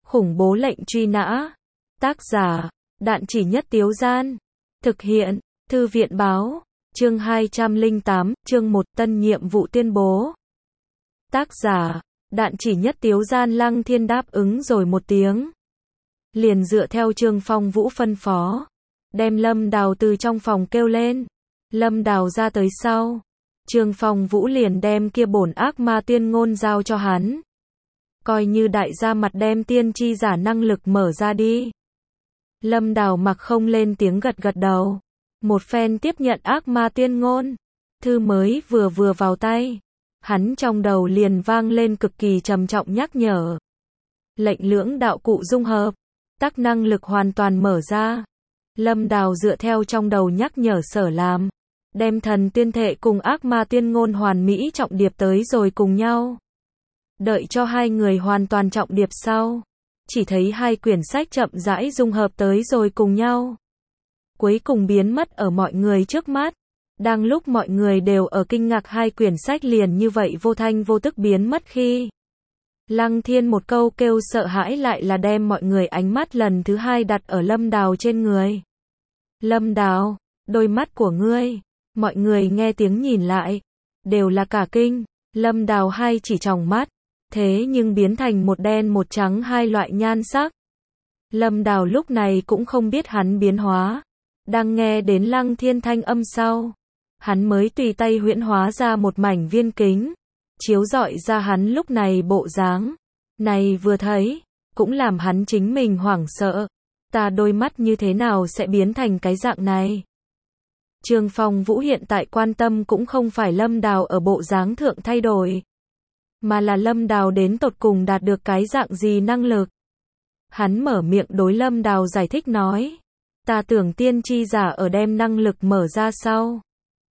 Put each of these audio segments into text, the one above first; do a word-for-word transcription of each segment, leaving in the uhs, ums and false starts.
Khủng bố lệnh truy nã. Tác giả, Đạn Chỉ Nhất Tiếu Gian. Thực hiện, Thư viện Báo. Chương hai trăm lẻ tám, chương một, tân nhiệm vụ tuyên bố. Tác giả, Đạn Chỉ Nhất Tiếu Gian. Lăng Thiên đáp ứng rồi một tiếng. Liền dựa theo Trương Phong Vũ phân phó. Đem Lâm Đào từ trong phòng kêu lên. Lâm Đào ra tới sau. Trương Phong Vũ liền đem kia bổn ác ma tuyên ngôn giao cho hắn. Coi như đại gia mặt đem tiên tri giả năng lực mở ra đi. Lâm Đào mặc không lên tiếng gật gật đầu. Một phen tiếp nhận ác ma tuyên ngôn. Thư mới vừa vừa vào tay. Hắn trong đầu liền vang lên cực kỳ trầm trọng nhắc nhở. Lệnh lưỡng đạo cụ dung hợp. Tác năng lực hoàn toàn mở ra. Lâm Đào dựa theo trong đầu nhắc nhở sở làm. Đem thần tuyên thệ cùng ác ma tuyên ngôn hoàn mỹ trọng điệp tới rồi cùng nhau. Đợi cho hai người hoàn toàn trọng điệp sau. Chỉ thấy hai quyển sách chậm rãi dung hợp tới rồi cùng nhau. Cuối cùng biến mất ở mọi người trước mắt. Đang lúc mọi người đều ở kinh ngạc hai quyển sách liền như vậy vô thanh vô tức biến mất khi. Lăng Thiên một câu kêu sợ hãi lại là đem mọi người ánh mắt lần thứ hai đặt ở Lâm Đào trên người. Lâm Đào, đôi mắt của ngươi. Mọi người nghe tiếng nhìn lại. Đều là cả kinh. Lâm Đào hai chỉ tròng mắt. Thế nhưng biến thành một đen một trắng hai loại nhan sắc. Lâm Đào lúc này cũng không biết hắn biến hóa. Đang nghe đến Lăng Thiên thanh âm sau. Hắn mới tùy tay huyễn hóa ra một mảnh viên kính. Chiếu rọi ra hắn lúc này bộ dáng. Này vừa thấy. Cũng làm hắn chính mình hoảng sợ. Ta đôi mắt như thế nào sẽ biến thành cái dạng này? Trương Phong Vũ hiện tại quan tâm cũng không phải Lâm Đào ở bộ dáng thượng thay đổi. Mà là Lâm Đào đến tột cùng đạt được cái dạng gì năng lực. Hắn mở miệng đối Lâm Đào giải thích nói. Ta tưởng tiên tri giả ở đem năng lực mở ra sau.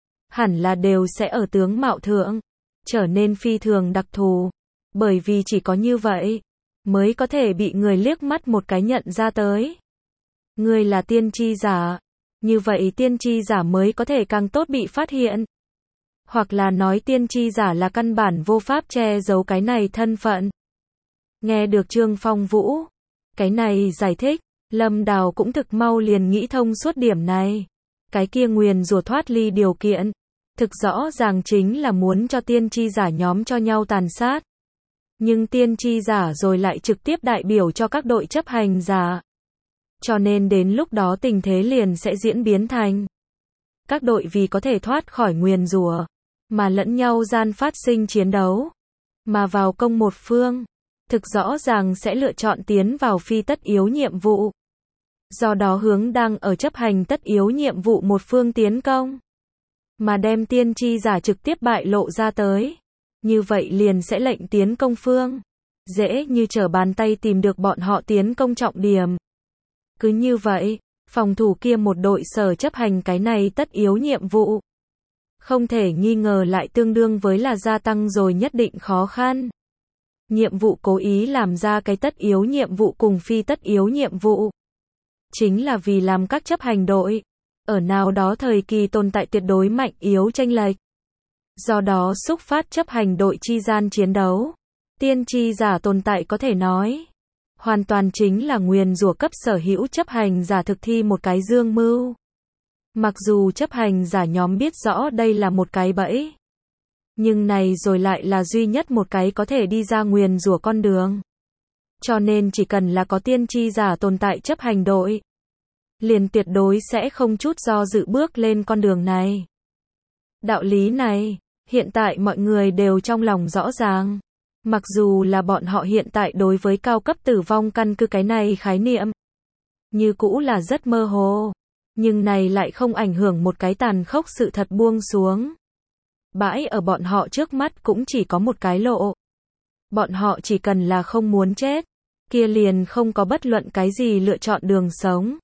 Hẳn là đều sẽ ở tướng mạo thượng. Trở nên phi thường đặc thù. Bởi vì chỉ có như vậy. Mới có thể bị người liếc mắt một cái nhận ra tới. Ngươi là tiên tri giả. Như vậy tiên tri giả mới có thể càng tốt bị phát hiện. Hoặc là nói tiên tri giả là căn bản vô pháp che giấu cái này thân phận. Nghe được Trương Phong Vũ. Cái này giải thích. Lâm Đào cũng thực mau liền nghĩ thông suốt điểm này. Cái kia nguyền rủa thoát ly điều kiện. Thực rõ ràng chính là muốn cho tiên tri giả nhóm cho nhau tàn sát. Nhưng tiên tri giả rồi lại trực tiếp đại biểu cho các đội chấp hành giả. Cho nên đến lúc đó tình thế liền sẽ diễn biến thành. Các đội vì có thể thoát khỏi nguyền rủa mà lẫn nhau gian phát sinh chiến đấu. Mà vào công một phương. Thực rõ ràng sẽ lựa chọn tiến vào phi tất yếu nhiệm vụ. Do đó hướng đang ở chấp hành tất yếu nhiệm vụ một phương tiến công. Mà đem tiên tri giả trực tiếp bại lộ ra tới. Như vậy liền sẽ lệnh tiến công phương. Dễ như trở bàn tay tìm được bọn họ tiến công trọng điểm. Cứ như vậy, phòng thủ kia một đội sở chấp hành cái này tất yếu nhiệm vụ. Không thể nghi ngờ lại tương đương với là gia tăng rồi nhất định khó khăn. Nhiệm vụ cố ý làm ra cái tất yếu nhiệm vụ cùng phi tất yếu nhiệm vụ. Chính là vì làm các chấp hành đội. Ở nào đó thời kỳ tồn tại tuyệt đối mạnh yếu chênh lệch. Do đó xúc phát chấp hành đội chi gian chiến đấu. Tiên tri giả tồn tại có thể nói. Hoàn toàn chính là nguyền rủa cấp sở hữu chấp hành giả thực thi một cái dương mưu. Mặc dù chấp hành giả nhóm biết rõ đây là một cái bẫy. Nhưng này rồi lại là duy nhất một cái có thể đi ra nguyền rủa con đường. Cho nên chỉ cần là có tiên tri giả tồn tại chấp hành đội. Liền tuyệt đối sẽ không chút do dự bước lên con đường này. Đạo lý này, hiện tại mọi người đều trong lòng rõ ràng. Mặc dù là bọn họ hiện tại đối với cao cấp tử vong căn cứ cái này khái niệm. Như cũ là rất mơ hồ. Nhưng này lại không ảnh hưởng một cái tàn khốc sự thật buông xuống. Bãi ở bọn họ trước mắt cũng chỉ có một cái lộ. Bọn họ chỉ cần là không muốn chết. Kia liền không có bất luận cái gì lựa chọn đường sống.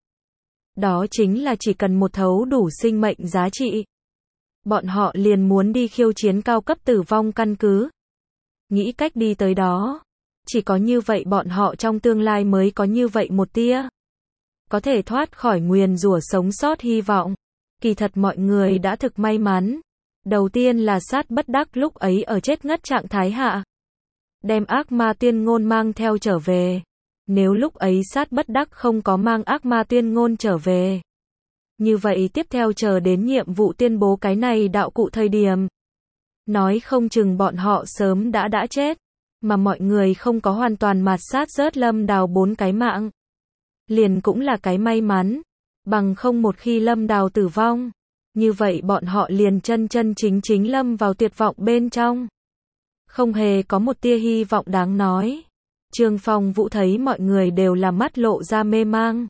Đó chính là chỉ cần một thấu đủ sinh mệnh giá trị. Bọn họ liền muốn đi khiêu chiến cao cấp tử vong căn cứ. Nghĩ cách đi tới đó. Chỉ có như vậy bọn họ trong tương lai mới có như vậy một tia. Có thể thoát khỏi nguyền rủa sống sót hy vọng. Kỳ thật mọi người đã thực may mắn. Đầu tiên là sát bất đắc lúc ấy ở chết ngất trạng thái hạ. Đem ác ma tiên ngôn mang theo trở về. Nếu lúc ấy Sát Bất Đắc không có mang ác ma tuyên ngôn trở về, như vậy tiếp theo chờ đến nhiệm vụ tuyên bố cái này đạo cụ thời điểm, nói không chừng bọn họ sớm đã đã chết, mà mọi người không có hoàn toàn mạt sát rớt Lâm Đào bốn cái mạng. Liền cũng là cái may mắn, bằng không một khi Lâm Đào tử vong, như vậy bọn họ liền chân chân chính chính lâm vào tuyệt vọng bên trong. Không hề có một tia hy vọng đáng nói. Trương Phong Vũ thấy mọi người đều là mắt lộ ra mê mang.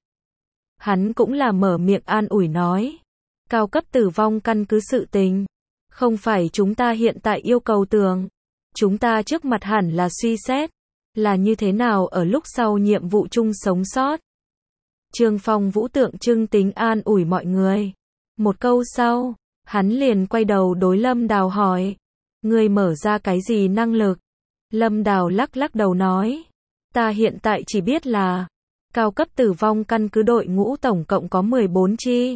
Hắn cũng là mở miệng an ủi nói. Cao cấp tử vong căn cứ sự tình. Không phải chúng ta hiện tại yêu cầu tưởng. Chúng ta trước mặt hẳn là suy xét. Là như thế nào ở lúc sau nhiệm vụ chung sống sót. Trương Phong Vũ tượng trưng tính an ủi mọi người. Một câu sau, hắn liền quay đầu đối Lâm Đào hỏi. Người mở ra cái gì năng lực? Lâm Đào lắc lắc đầu nói. Ta hiện tại chỉ biết là cao cấp tử vong căn cứ đội ngũ tổng cộng có mười bốn chi.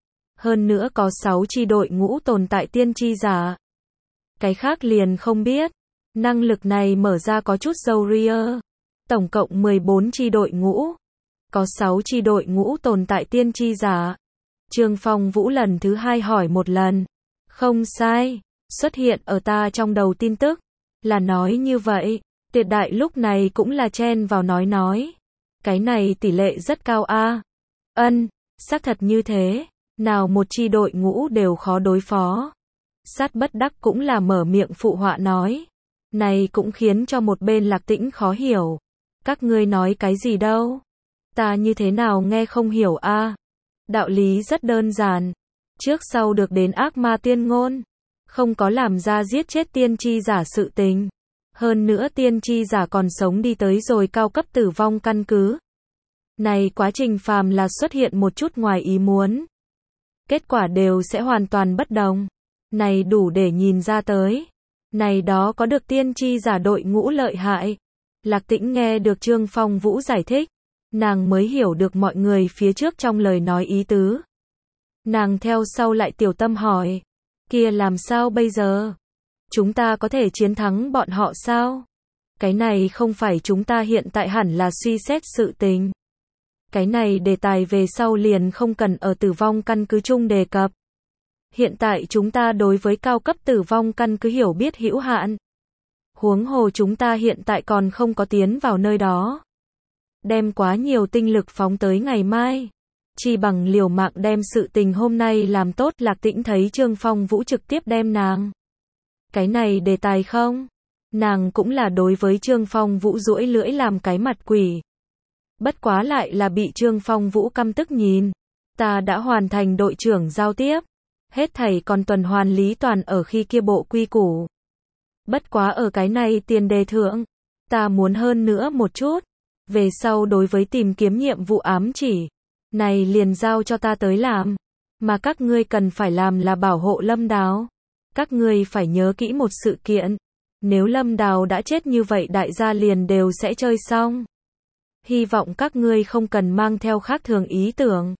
Hơn nữa có sáu chi đội ngũ tồn tại tiên tri giả. Cái khác liền không biết. Năng lực này mở ra có chút dâu ria. Tổng cộng mười bốn chi đội ngũ. Có sáu chi đội ngũ tồn tại tiên tri giả. Trương Phong Vũ lần thứ hai hỏi một lần. Không sai. Xuất hiện ở ta trong đầu tin tức. Là nói như vậy. Tuyệt đại lúc này cũng là chen vào nói nói. Cái này tỷ lệ rất cao a. À? Ân, xác thật như thế. Nào một chi đội ngũ đều khó đối phó. Sát Bất Đắc cũng là mở miệng phụ họa nói. Này cũng khiến cho một bên Lạc Tĩnh khó hiểu. Các ngươi nói cái gì đâu? Ta như thế nào nghe không hiểu a? À? Đạo lý rất đơn giản. Trước sau được đến ác ma tuyên ngôn. Không có làm ra giết chết tiên tri giả sự tình. Hơn nữa tiên tri giả còn sống đi tới rồi cao cấp tử vong căn cứ. Này quá trình phàm là xuất hiện một chút ngoài ý muốn. Kết quả đều sẽ hoàn toàn bất đồng. Này đủ để nhìn ra tới. Này đó có được tiên tri giả đội ngũ lợi hại. Lạc Tĩnh nghe được Trương Phong Vũ giải thích. Nàng mới hiểu được mọi người phía trước trong lời nói ý tứ. Nàng theo sau lại tiểu tâm hỏi. Kia làm sao bây giờ? Chúng ta có thể chiến thắng bọn họ sao? Cái này không phải chúng ta hiện tại hẳn là suy xét sự tình. Cái này đề tài về sau liền không cần ở tử vong căn cứ chung đề cập. Hiện tại chúng ta đối với cao cấp tử vong căn cứ hiểu biết hữu hạn. Huống hồ chúng ta hiện tại còn không có tiến vào nơi đó. Đem quá nhiều tinh lực phóng tới ngày mai. Chỉ bằng liều mạng đem sự tình hôm nay làm tốt. Lạc Tĩnh thấy Trương Phong Vũ trực tiếp đem nàng. Cái này đề tài không? Nàng cũng là đối với Trương Phong Vũ duỗi lưỡi làm cái mặt quỷ. Bất quá lại là bị Trương Phong Vũ căm tức nhìn. Ta đã hoàn thành đội trưởng giao tiếp. Hết thảy còn tuần hoàn lý toàn ở khi kia bộ quy củ. Bất quá ở cái này tiền đề thượng. Ta muốn hơn nữa một chút. Về sau đối với tìm kiếm nhiệm vụ ám chỉ. Này liền giao cho ta tới làm. Mà các ngươi cần phải làm là bảo hộ Lâm Đào. Các ngươi phải nhớ kỹ một sự kiện. Nếu Lâm Đào đã chết như vậy đại gia liền đều sẽ chơi xong. Hy vọng các ngươi không cần mang theo khác thường ý tưởng.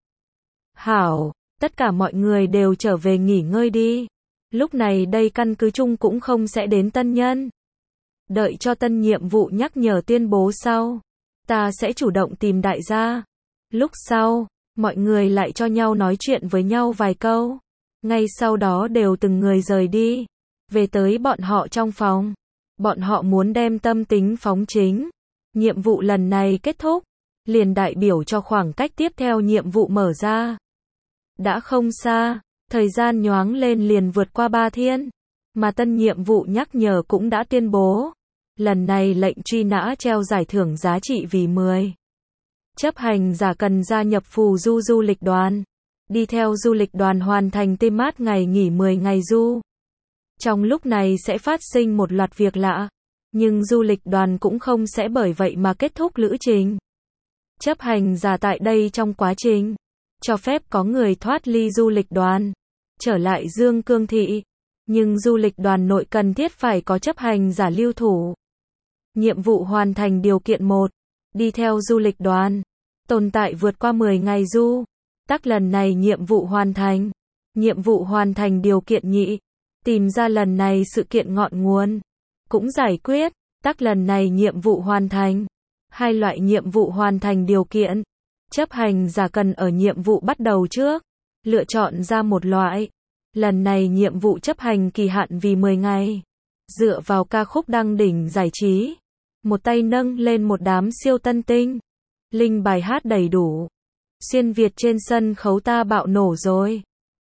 Hảo, tất cả mọi người đều trở về nghỉ ngơi đi. Lúc này đây căn cứ chung cũng không sẽ đến tân nhân. Đợi cho tân nhiệm vụ nhắc nhở tuyên bố sau. Ta sẽ chủ động tìm đại gia. Lúc sau, mọi người lại cho nhau nói chuyện với nhau vài câu. Ngay sau đó đều từng người rời đi. Về tới bọn họ trong phòng. Bọn họ muốn đem tâm tính phóng chính. Nhiệm vụ lần này kết thúc. Liền đại biểu cho khoảng cách tiếp theo nhiệm vụ mở ra. Đã không xa. Thời gian nhoáng lên liền vượt qua ba thiên. Mà tân nhiệm vụ nhắc nhở cũng đã tuyên bố. Lần này lệnh truy nã treo giải thưởng giá trị vì mười. Chấp hành giả cần gia nhập phù du du lịch đoàn. Đi theo du lịch đoàn hoàn thành tê mát ngày nghỉ mười ngày du. Trong lúc này sẽ phát sinh một loạt việc lạ. Nhưng du lịch đoàn cũng không sẽ bởi vậy mà kết thúc lữ trình. Chấp hành giả tại đây trong quá trình. Cho phép có người thoát ly du lịch đoàn. Trở lại Dương Cương Thị. Nhưng du lịch đoàn nội cần thiết phải có chấp hành giả lưu thủ. Nhiệm vụ hoàn thành điều kiện một. Đi theo du lịch đoàn. Tồn tại vượt qua mười ngày du. Tắc lần này nhiệm vụ hoàn thành. Nhiệm vụ hoàn thành điều kiện nhị. Tìm ra lần này sự kiện ngọn nguồn. Cũng giải quyết. Tắc lần này nhiệm vụ hoàn thành. Hai loại nhiệm vụ hoàn thành điều kiện. Chấp hành giả cần ở nhiệm vụ bắt đầu trước lựa chọn ra một loại. Lần này nhiệm vụ chấp hành kỳ hạn vì mười ngày. Dựa vào ca khúc đăng đỉnh giải trí, một tay nâng lên một đám siêu tân tinh. Link bài hát đầy đủ. Xuyên Việt trên sân khấu ta bạo nổ rồi.